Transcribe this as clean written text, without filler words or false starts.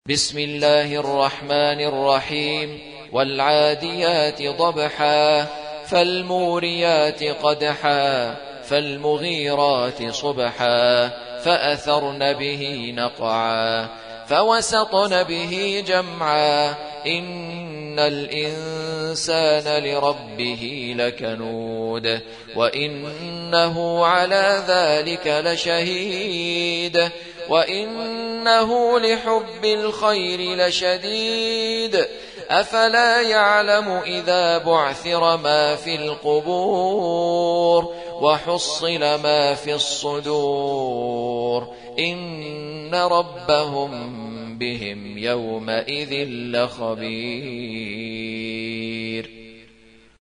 بسم الله الرحمن الرحيم والعاديات ضبحا فالموريات قدحا فالمغيرات صبحا فأثرن به نقعا فوسطن به جمعا إن الإنسان لربه لكنود وإنه على ذلك لشهيد وإنه لحب الخير لشديد أفلا يعلم إذا بعثر ما في القبور وحصل ما في الصدور إن ربهم بهم يومئذ لخبير.